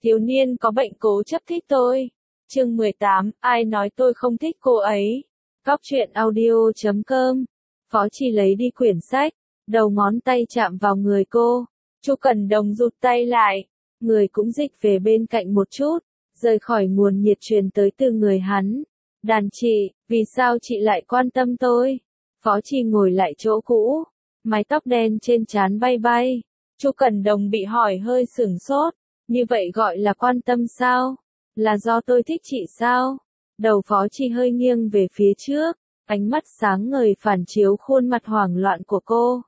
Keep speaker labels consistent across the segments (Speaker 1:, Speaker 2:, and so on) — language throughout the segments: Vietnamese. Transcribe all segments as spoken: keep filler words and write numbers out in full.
Speaker 1: thiếu niên có bệnh cố chấp thích tôi. Chương mười tám, ai nói tôi không thích cô ấy. Góc truyện audio chấm com. Phó Chi lấy đi quyển sách, đầu ngón tay chạm vào người cô. Chu Cẩn Đồng rụt tay lại, người cũng dịch về bên cạnh một chút, rời khỏi nguồn nhiệt truyền tới từ người hắn. Đàn chị, vì sao chị lại quan tâm tôi? Phó Chi ngồi lại chỗ cũ, mái tóc đen trên trán bay bay. Chu Cẩn Đồng bị hỏi hơi sửng sốt, như vậy gọi là quan tâm sao? Là do tôi thích chị sao? Đầu Phó Chi hơi nghiêng về phía trước, ánh mắt sáng ngời phản chiếu khuôn mặt hoảng loạn của cô.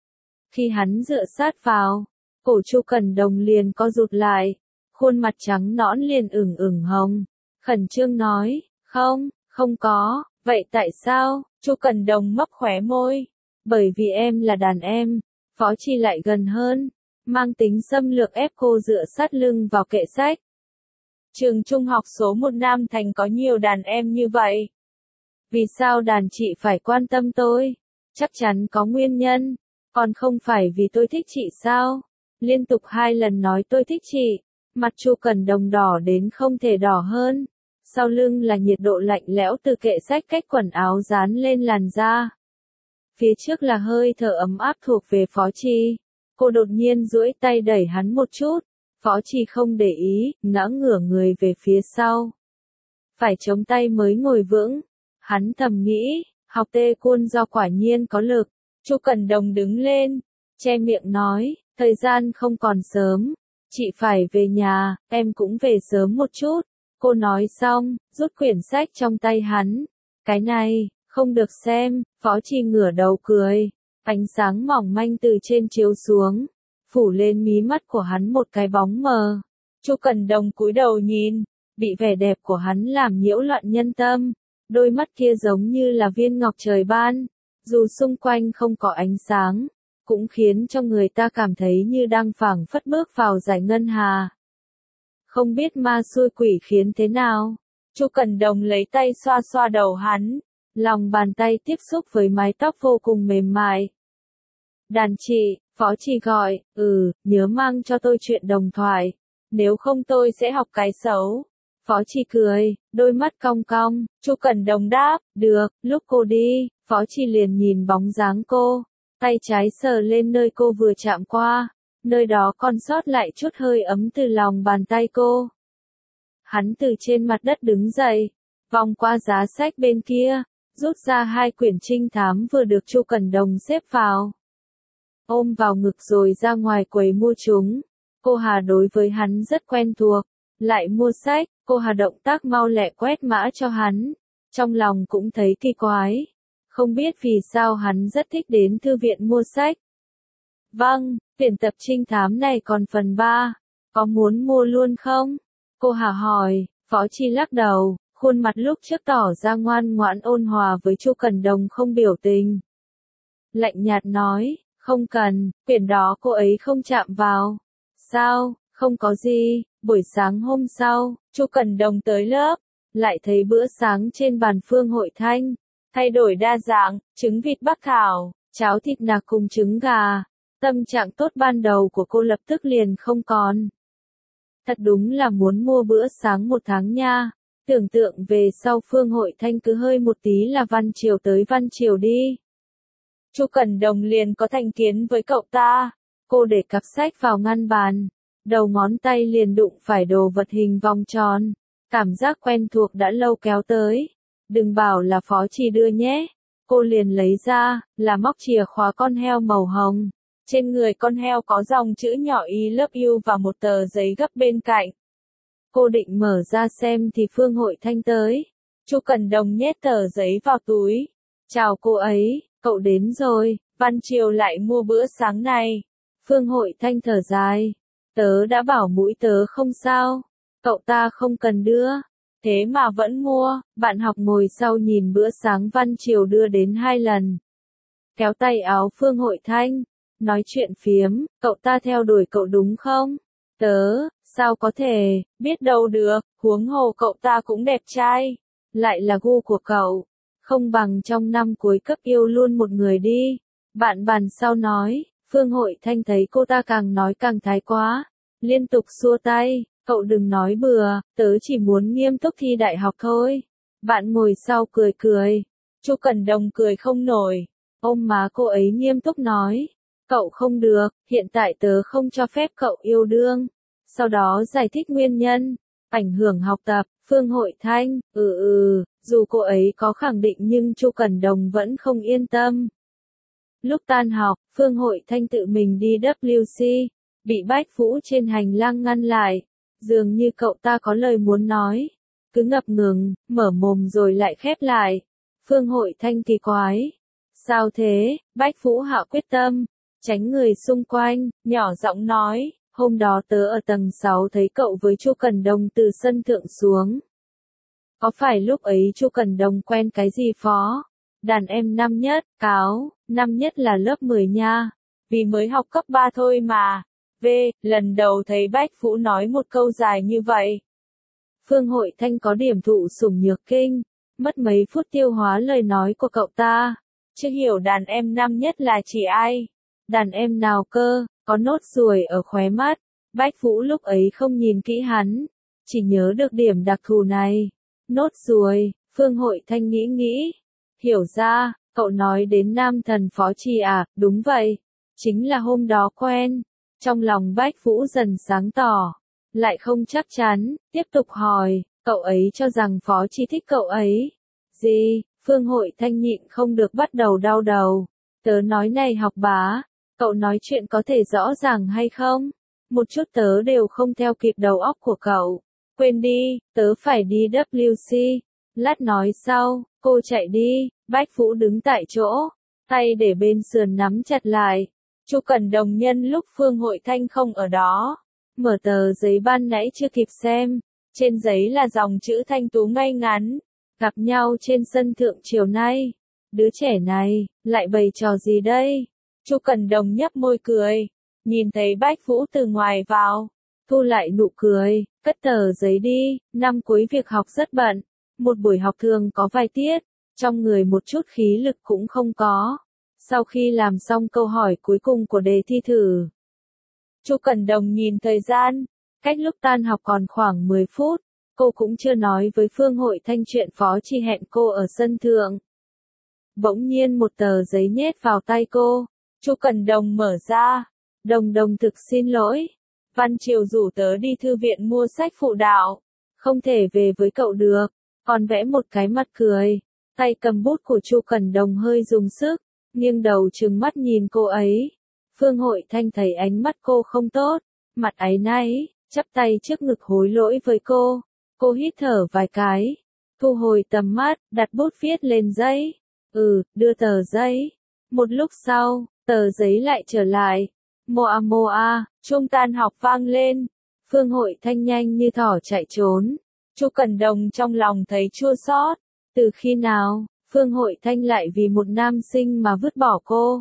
Speaker 1: Khi hắn dựa sát vào, cổ Chu Cẩn Đồng liền co rụt lại, khuôn mặt trắng nõn liền ửng ửng hồng, khẩn trương nói, không, không có, vậy tại sao? Chu Cẩn Đồng mấp khóe môi, bởi vì em là đàn em. Phó Chi lại gần hơn, mang tính xâm lược ép cô dựa sát lưng vào kệ sách. Trường trung học số một Nam Thành có nhiều đàn em như vậy. Vì sao đàn chị phải quan tâm tôi? Chắc chắn có nguyên nhân, còn không phải vì tôi thích chị sao? Liên tục hai lần nói tôi thích chị, mặt Chu Cẩn Đồng đỏ đến không thể đỏ hơn. Sau lưng là nhiệt độ lạnh lẽo từ kệ sách cách quần áo dán lên làn da. Phía trước là hơi thở ấm áp thuộc về Phó Chi. Cô đột nhiên duỗi tay đẩy hắn một chút. Phó Chi không để ý, ngã ngửa người về phía sau. Phải chống tay mới ngồi vững. Hắn thầm nghĩ, học tê côn do quả nhiên có lực. Chu Cẩn Đồng đứng lên, che miệng nói, thời gian không còn sớm. Chị phải về nhà, em cũng về sớm một chút. Cô nói xong, rút quyển sách trong tay hắn. Cái này, không được xem. Phó Chi ngửa đầu cười. Ánh sáng mỏng manh từ trên chiếu xuống, phủ lên mí mắt của hắn một cái bóng mờ. Chu Cẩn Đồng cúi đầu nhìn, bị vẻ đẹp của hắn làm nhiễu loạn nhân tâm. Đôi mắt kia giống như là viên ngọc trời ban, dù xung quanh không có ánh sáng, cũng khiến cho người ta cảm thấy như đang phảng phất bước vào dải ngân hà. Không biết ma xui quỷ khiến thế nào, Chu Cẩn Đồng lấy tay xoa xoa đầu hắn, lòng bàn tay tiếp xúc với mái tóc vô cùng mềm mại. Đàn chị, Phó Chi gọi, ừ, nhớ mang cho tôi chuyện đồng thoại, nếu không tôi sẽ học cái xấu. Phó Chi cười, đôi mắt cong cong. Chu Cẩn Đồng đáp, được. Lúc cô đi, Phó Chi liền nhìn bóng dáng cô, tay trái sờ lên nơi cô vừa chạm qua, nơi đó còn sót lại chút hơi ấm từ lòng bàn tay cô. Hắn từ trên mặt đất đứng dậy, vòng qua giá sách bên kia, rút ra hai quyển trinh thám vừa được Chu Cẩn Đồng xếp vào, ôm vào ngực rồi ra ngoài quầy mua chúng. Cô Hà đối với hắn rất quen thuộc, lại mua sách. Cô Hà động tác mau lẹ quét mã cho hắn, trong lòng cũng thấy kỳ quái, không biết vì sao hắn rất thích đến thư viện mua sách. Vâng, tuyển tập trinh thám này còn phần ba, có muốn mua luôn không? Cô Hà hỏi. Phó Chi lắc đầu, khuôn mặt lúc trước tỏ ra ngoan ngoãn ôn hòa với Chu Cẩn Đồng không biểu tình. Lạnh nhạt nói, không cần, quyển đó cô ấy không chạm vào. Sao, không có gì. Buổi sáng hôm sau, Chu Cẩn Đồng tới lớp, lại thấy bữa sáng trên bàn Phương Hội Thanh, thay đổi đa dạng, trứng vịt bắc thảo, cháo thịt nạc cùng trứng gà. Tâm trạng tốt ban đầu của cô lập tức liền không còn. Thật đúng là muốn mua bữa sáng một tháng nha. Tưởng tượng về sau Phương Hội Thanh cứ hơi một tí là văn chiều tới văn chiều đi. Chu Cẩn Đồng liền có thành kiến với cậu ta. Cô để cặp sách vào ngăn bàn, đầu ngón tay liền đụng phải đồ vật hình vòng tròn. Cảm giác quen thuộc đã lâu kéo tới. Đừng bảo là Phó Chi đưa nhé. Cô liền lấy ra, là móc chìa khóa con heo màu hồng. Trên người con heo có dòng chữ nhỏ I love you và một tờ giấy gấp bên cạnh. Cô định mở ra xem thì Phương Hội Thanh tới. Chu Cẩn Đồng nhét tờ giấy vào túi. Chào cô ấy, cậu đến rồi, văn chiều lại mua bữa sáng này. Phương Hội Thanh thở dài. Tớ đã bảo mũi tớ không sao, cậu ta không cần đưa, thế mà vẫn mua. Bạn học ngồi sau nhìn bữa sáng văn chiều đưa đến hai lần. Kéo tay áo Phương Hội Thanh, nói chuyện phiếm, cậu ta theo đuổi cậu đúng không? Tớ, sao có thể, biết đâu được, huống hồ cậu ta cũng đẹp trai, lại là gu của cậu, không bằng trong năm cuối cấp yêu luôn một người đi. Bạn bàn sau nói. Phương Hội Thanh thấy cô ta càng nói càng thái quá, liên tục xua tay, Cậu đừng nói bừa, tớ chỉ muốn nghiêm túc thi đại học thôi. Bạn ngồi sau cười cười. Chu Cẩn Đồng cười không nổi. Ôm má cô ấy nghiêm túc nói. Cậu không được, hiện tại tớ không cho phép cậu yêu đương. Sau đó giải thích nguyên nhân. Ảnh hưởng học tập, Phương Hội Thanh, ừ ừ, dù cô ấy có khẳng định nhưng Chu Cẩn Đồng vẫn không yên tâm. Lúc tan học, Phương Hội Thanh tự mình đi W C, bị Bách Vũ trên hành lang ngăn lại. Dường như cậu ta có lời muốn nói. Cứ ngập ngừng, mở mồm rồi lại khép lại. Phương Hội Thanh kỳ quái. Sao thế? Bách Vũ hạ quyết tâm. Tránh người xung quanh, nhỏ giọng nói. Hôm đó tớ ở tầng sáu thấy cậu với Chu Cẩn Đồng từ sân thượng xuống. Có phải lúc ấy Chu Cẩn Đồng quen cái gì phó? Đàn em năm nhất, cáo, năm nhất là lớp mười nha. Vì mới học cấp ba thôi mà. V, lần đầu thấy Bách Vũ nói một câu dài như vậy. Phương Hội Thanh có điểm thụ sủng nhược kinh, mất mấy phút tiêu hóa lời nói của cậu ta. Chưa hiểu đàn em năm nhất là chỉ ai? Đàn em nào cơ, có nốt ruồi ở khóe mắt. Bách Vũ lúc ấy không nhìn kỹ hắn, chỉ nhớ được điểm đặc thù này. Nốt ruồi, Phương Hội Thanh nghĩ nghĩ. Hiểu ra, cậu nói đến nam thần phó trì à, đúng vậy. Chính là hôm đó quen. Trong lòng Bách Vũ dần sáng tỏ. Lại không chắc chắn, tiếp tục hỏi, cậu ấy cho rằng phó trì thích cậu ấy. Gì, Phương Hội Thanh nhịn không được bắt đầu đau đầu. Tớ nói này học bá, cậu nói chuyện có thể rõ ràng hay không? Một chút tớ đều không theo kịp đầu óc của cậu. Quên đi, tớ phải đi W C. Lát nói sau, cô chạy đi. Bách Vũ đứng tại chỗ, tay để bên sườn nắm chặt lại. Chu Cẩn Đồng nhân lúc Phương Hội Thanh không ở đó, mở tờ giấy ban nãy chưa kịp xem. Trên giấy là dòng chữ thanh tú ngay ngắn. Gặp nhau trên sân thượng chiều nay. Đứa trẻ này, lại bày trò gì đây? Chu Cẩn Đồng nhấp môi cười. Nhìn thấy Bách Vũ từ ngoài vào. Thu lại nụ cười, cất tờ giấy đi. Năm cuối việc học rất bận. Một buổi học thường có vài tiết. Trong người một chút khí lực cũng không có. Sau khi làm xong câu hỏi cuối cùng của đề thi thử, Chu Cẩn Đồng nhìn thời gian. Cách lúc tan học còn khoảng mười phút. Cô cũng chưa nói với Phương Hội Thanh chuyện phó trì hẹn cô ở sân thượng. Bỗng nhiên một tờ giấy nhét vào tay cô. Chu Cẩn Đồng mở ra. Đồng Đồng thực xin lỗi. Văn Triều rủ tớ đi thư viện mua sách phụ đạo. Không thể về với cậu được. Còn vẽ một cái mặt cười. Tay cầm bút của Chu Cẩn Đồng hơi dùng sức. Nghiêng đầu trừng mắt nhìn cô ấy. Phương Hội Thanh thấy ánh mắt cô không tốt. Mặt áy náy, chắp tay trước ngực hối lỗi với cô. Cô hít thở vài cái. Thu hồi tầm mắt, đặt bút viết lên giấy. Ừ, đưa tờ giấy. Một lúc sau, tờ giấy lại trở lại. Moa moa, chuông tan học vang lên. Phương Hội Thanh nhanh như thỏ chạy trốn. Chu Cẩn Đồng trong lòng thấy chua xót. Từ khi nào, Phương Hội Thanh lại vì một nam sinh mà vứt bỏ cô?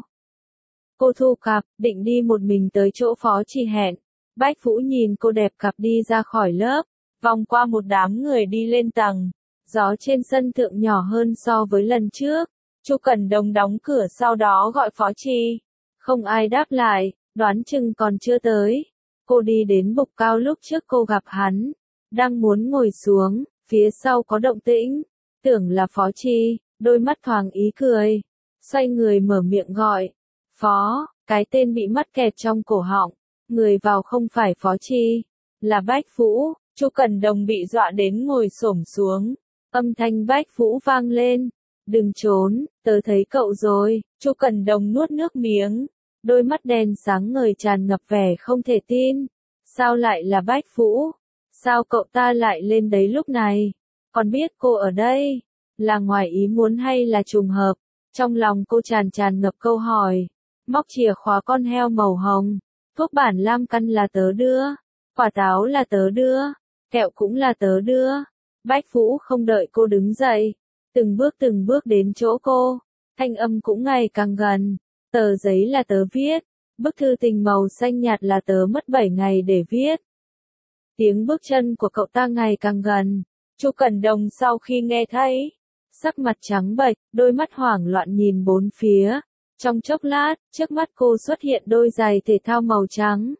Speaker 1: Cô thu cặp, định đi một mình tới chỗ phó trì hẹn. Bách Vũ nhìn cô đẹp cặp đi ra khỏi lớp, vòng qua một đám người đi lên tầng. Gió trên sân thượng nhỏ hơn so với lần trước. Chu Cẩn Đồng đóng cửa sau đó gọi phó trì. Không ai đáp lại, đoán chừng còn chưa tới. Cô đi đến bục cao lúc trước cô gặp hắn. Đang muốn ngồi xuống, phía sau có động tĩnh. Tưởng là phó trì, đôi mắt thoáng ý cười. Xoay người mở miệng gọi. Phó, cái tên bị mắc kẹt trong cổ họng. Người vào không phải phó trì, là Bách Vũ. Chu Cẩn Đồng bị dọa đến ngồi xổm xuống. Âm thanh Bách Vũ vang lên. Đừng trốn, tớ thấy cậu rồi. Chu Cẩn Đồng nuốt nước miếng. Đôi mắt đen sáng ngời tràn ngập vẻ không thể tin. Sao lại là Bách Vũ? Sao cậu ta lại lên đấy lúc này? Còn biết cô ở đây? Là ngoài ý muốn hay là trùng hợp? Trong lòng cô tràn tràn ngập câu hỏi. Móc chìa khóa con heo màu hồng. Thuốc bản lam căn là tớ đưa. Quả táo là tớ đưa. Kẹo cũng là tớ đưa. Bách Vũ không đợi cô đứng dậy. Từng bước từng bước đến chỗ cô. Thanh âm cũng ngày càng gần. Tờ giấy là tớ viết. Bức thư tình màu xanh nhạt là tớ mất bảy ngày để viết. Tiếng bước chân của cậu ta ngày càng gần. Chu Cẩn Đồng sau khi nghe thấy, sắc mặt trắng bệch, đôi mắt hoảng loạn nhìn bốn phía. Trong chốc lát, trước mắt cô xuất hiện đôi giày thể thao màu trắng.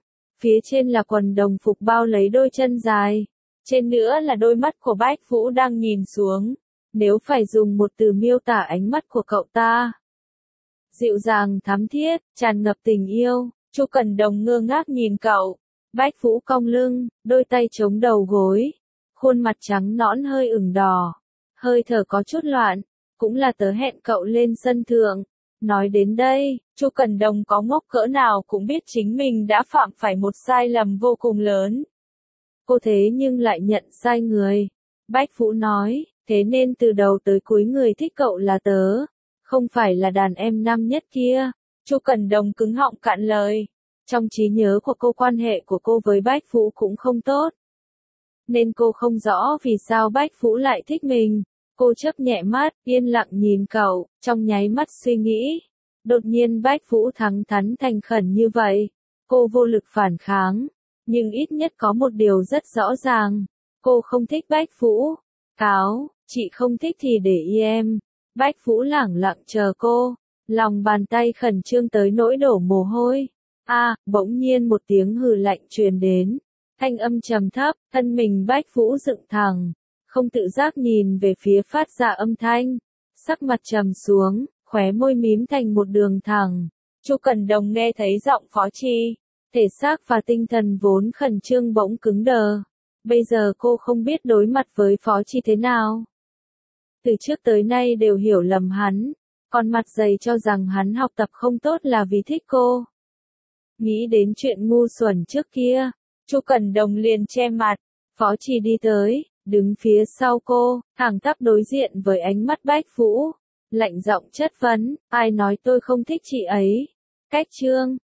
Speaker 1: Phía trên là quần đồng phục bao lấy đôi chân dài. Trên nữa là đôi mắt của Bách Vũ đang nhìn xuống. Nếu phải dùng một từ miêu tả ánh mắt của cậu ta. Dịu dàng thắm thiết, tràn ngập tình yêu. Chu Cẩn Đồng ngơ ngác nhìn cậu. Bách Vũ cong lưng, đôi tay chống đầu gối. Khuôn mặt trắng nõn hơi ửng đỏ. Hơi thở có chút loạn. Cũng là tớ hẹn cậu lên sân thượng. Nói đến đây, Chu Cẩn Đồng có ngốc cỡ nào cũng biết chính mình đã phạm phải một sai lầm vô cùng lớn. Cô thế nhưng lại nhận sai người. Bách Vũ nói, thế nên từ đầu tới cuối người thích cậu là tớ, không phải là đàn em năm nhất kia. Chu Cẩn Đồng cứng họng cạn lời. Trong trí nhớ của cô quan hệ của cô với Bách Vũ cũng không tốt. Nên cô không rõ vì sao Bách Vũ lại thích mình. Cô chớp nhẹ mắt, yên lặng nhìn cậu, trong nháy mắt suy nghĩ. Đột nhiên Bách Vũ thẳng thắn thành khẩn như vậy. Cô vô lực phản kháng. Nhưng ít nhất có một điều rất rõ ràng. Cô không thích Bách Vũ. Cáo, chị không thích thì để y em. Bách Vũ lẳng lặng chờ cô. Lòng bàn tay khẩn trương tới nỗi đổ mồ hôi. A, à, bỗng nhiên một tiếng hừ lạnh truyền đến. Thanh âm trầm thấp, thân mình Bách Vũ dựng thẳng. Không tự giác nhìn về phía phát ra âm thanh. Sắc mặt trầm xuống, khóe môi mím thành một đường thẳng. Chu Cẩn Đồng nghe thấy giọng Phó Chi. Thể xác và tinh thần vốn khẩn trương bỗng cứng đờ. Bây giờ cô không biết đối mặt với Phó Chi thế nào. Từ trước tới nay đều hiểu lầm hắn. Còn mặt dày cho rằng hắn học tập không tốt là vì thích cô. Nghĩ đến chuyện ngu xuẩn trước kia. Chu Cẩn Đồng liền che mặt. Phó Chi đi tới, đứng phía sau cô, thẳng tắp đối diện với ánh mắt Bách Vũ. Lạnh giọng chất vấn, ai nói tôi không thích chị ấy? Cách chương